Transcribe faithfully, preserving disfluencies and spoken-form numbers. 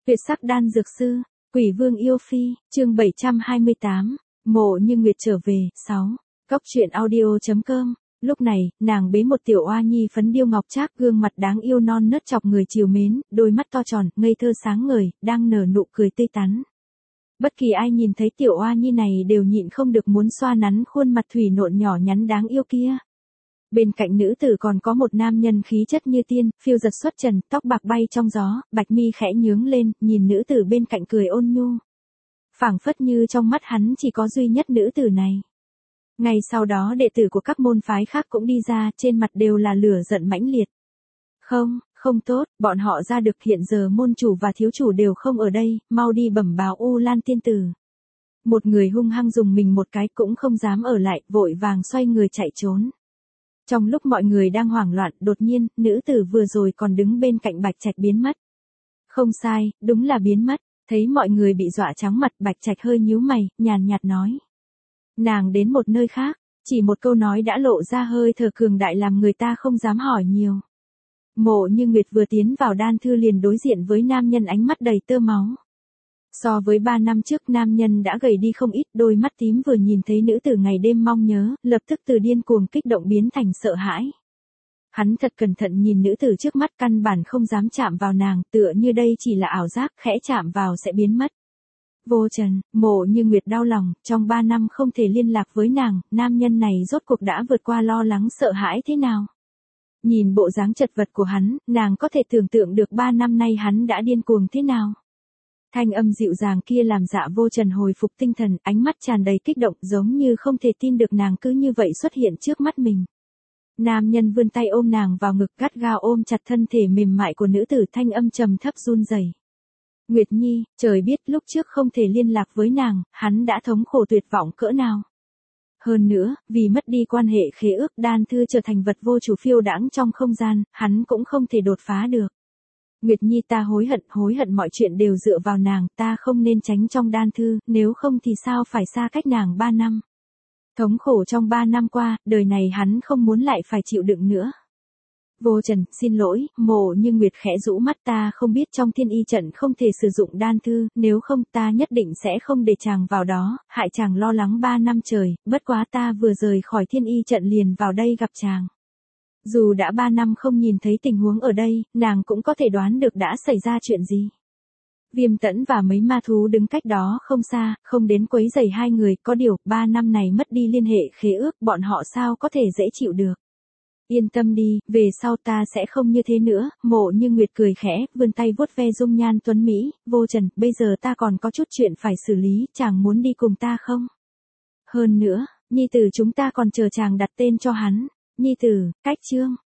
Tuyệt sắc đan dược sư, Quỷ Vương yêu phi, chương bảy trăm hai mươi tám, Mộ Như Nguyệt trở về, sáu. Cốc truyện audio.com. Lúc này, nàng bế một tiểu oa nhi phấn điêu ngọc trác, gương mặt đáng yêu non nớt chọc người trìu mến, đôi mắt to tròn, ngây thơ sáng ngời, đang nở nụ cười tươi tắn. Bất kỳ ai nhìn thấy tiểu oa nhi này đều nhịn không được muốn xoa nắn khuôn mặt thủy nộn nhỏ nhắn đáng yêu kia. Bên cạnh nữ tử còn có một nam nhân khí chất như tiên, phiêu giật xuất trần, tóc bạc bay trong gió, bạch mi khẽ nhướng lên, nhìn nữ tử bên cạnh cười ôn nhu. Phảng phất như trong mắt hắn chỉ có duy nhất nữ tử này. Ngay sau đó đệ tử của các môn phái khác cũng đi ra, trên mặt đều là lửa giận mãnh liệt. Không, không tốt, bọn họ ra được, hiện giờ môn chủ và thiếu chủ đều không ở đây, mau đi bẩm báo U Lan tiên tử. Một người hung hăng dùng mình một cái cũng không dám ở lại, vội vàng xoay người chạy trốn. Trong lúc mọi người đang hoảng loạn, đột nhiên, nữ tử vừa rồi còn đứng bên cạnh Bạch Trạch biến mất. Không sai, đúng là biến mất. Thấy mọi người bị dọa trắng mặt, Bạch Trạch hơi nhíu mày, nhàn nhạt nói. Nàng đến một nơi khác, chỉ một câu nói đã lộ ra hơi thở cường đại làm người ta không dám hỏi nhiều. Mộ Như Nguyệt vừa tiến vào đan thư liền đối diện với nam nhân ánh mắt đầy tơ máu. So với ba năm trước, nam nhân đã gầy đi không ít, đôi mắt tím vừa nhìn thấy nữ tử ngày đêm mong nhớ, lập tức từ điên cuồng kích động biến thành sợ hãi. Hắn thật cẩn thận nhìn nữ tử trước mắt, căn bản không dám chạm vào nàng, tựa như đây chỉ là ảo giác, khẽ chạm vào sẽ biến mất. Vô Trần, Mộ Như Nguyệt đau lòng, trong ba năm không thể liên lạc với nàng, nam nhân này rốt cuộc đã vượt qua lo lắng sợ hãi thế nào. Nhìn bộ dáng chật vật của hắn, nàng có thể tưởng tượng được ba năm nay hắn đã điên cuồng thế nào. Thanh âm dịu dàng kia làm Dạ Vô Trần hồi phục tinh thần, ánh mắt tràn đầy kích động, giống như không thể tin được nàng cứ như vậy xuất hiện trước mắt mình. Nam nhân vươn tay ôm nàng vào ngực, gắt gao ôm chặt thân thể mềm mại của nữ tử, thanh âm trầm thấp run rẩy. Nguyệt Nhi, trời biết lúc trước không thể liên lạc với nàng, hắn đã thống khổ tuyệt vọng cỡ nào. Hơn nữa, vì mất đi quan hệ khế ước, đan thư trở thành vật vô chủ phiêu đãng trong không gian, hắn cũng không thể đột phá được. Nguyệt Nhi, ta hối hận, hối hận mọi chuyện đều dựa vào nàng, ta không nên tránh trong đan thư, nếu không thì sao phải xa cách nàng ba năm. Thống khổ trong ba năm qua, đời này hắn không muốn lại phải chịu đựng nữa. Vô Trần, xin lỗi, Mộ Như Nguyệt khẽ rũ mắt, ta không biết trong thiên y trận không thể sử dụng đan thư, nếu không ta nhất định sẽ không để chàng vào đó, hại chàng lo lắng ba năm trời, bất quá ta vừa rời khỏi thiên y trận liền vào đây gặp chàng. Dù đã ba năm không nhìn thấy tình huống ở đây, nàng cũng có thể đoán được đã xảy ra chuyện gì. Viêm Tẫn và mấy ma thú đứng cách đó không xa, không đến quấy rầy hai người, có điều, ba năm này mất đi liên hệ khế ước, bọn họ sao có thể dễ chịu được. Yên tâm đi, về sau ta sẽ không như thế nữa. Mộ Như Nguyệt cười khẽ, vươn tay vuốt ve dung nhan tuấn Mỹ. Vô Trần, bây giờ ta còn có chút chuyện phải xử lý, chàng muốn đi cùng ta không? Hơn nữa, nhi tử chúng ta còn chờ chàng đặt tên cho hắn. Nhi tử, cách chương.